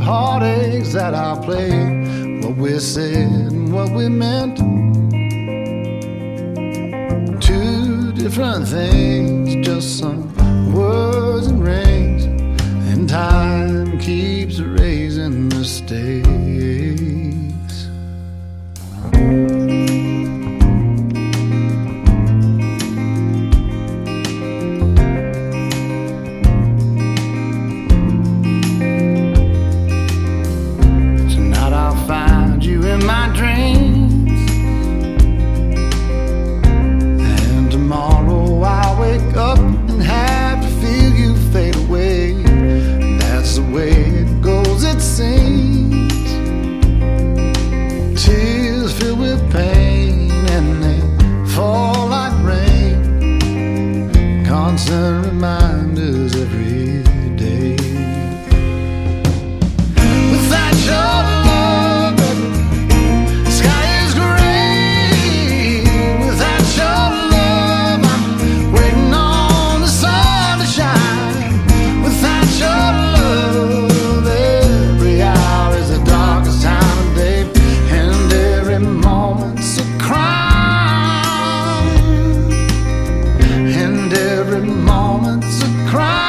heartaches that I played, what we said and what we meant. Two different things, just some words and rings, and time keeps erasing mistakes. Tonight I'll find you in my dreams, and tomorrow I'll wake up and have to feel you fade away. That's the way it goes, it seems. Tears filled with pain, and they fall like rain, constant reminders every day. Without your love, baby, the sky is gray. Without your love, I'm waiting on the sun to shine. Without your love, every hour is the darkest time of day, and every moment's a crime, and every moment's a crime.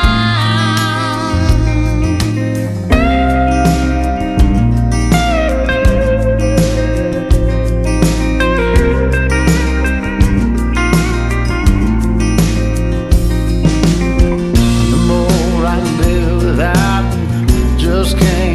The more I live without you, just can't